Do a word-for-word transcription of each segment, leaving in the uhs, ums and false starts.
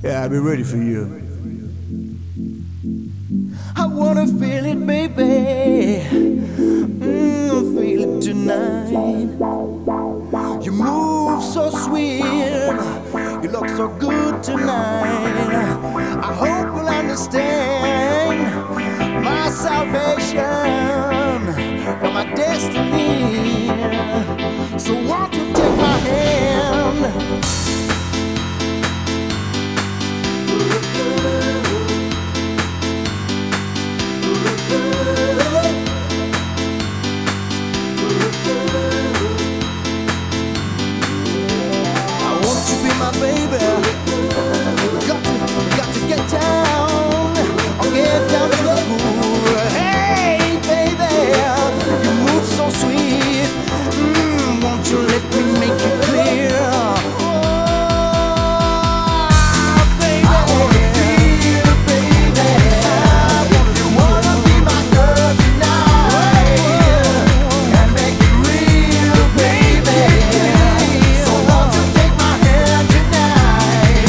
Yeah, I'll be ready for you. I wanna feel it, baby. Mm, feel it tonight. You move so sweet. You look so good tonight. I hope you'll understand my salvation and my destiny. So won't you take my hand? Baby, we got to, we got to get down, or get down to the pool. Hey, baby, you move so sweet. Mm, won't you let me make it clear? Oh, baby, I wanna feel it, baby. You wanna be my girl tonight and make it real, baby. So won't you take my hand tonight?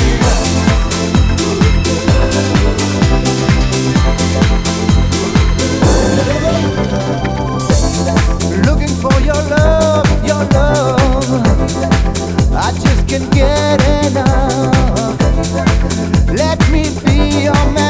Looking for your love, your love. I just can't get enough. Let me be your man.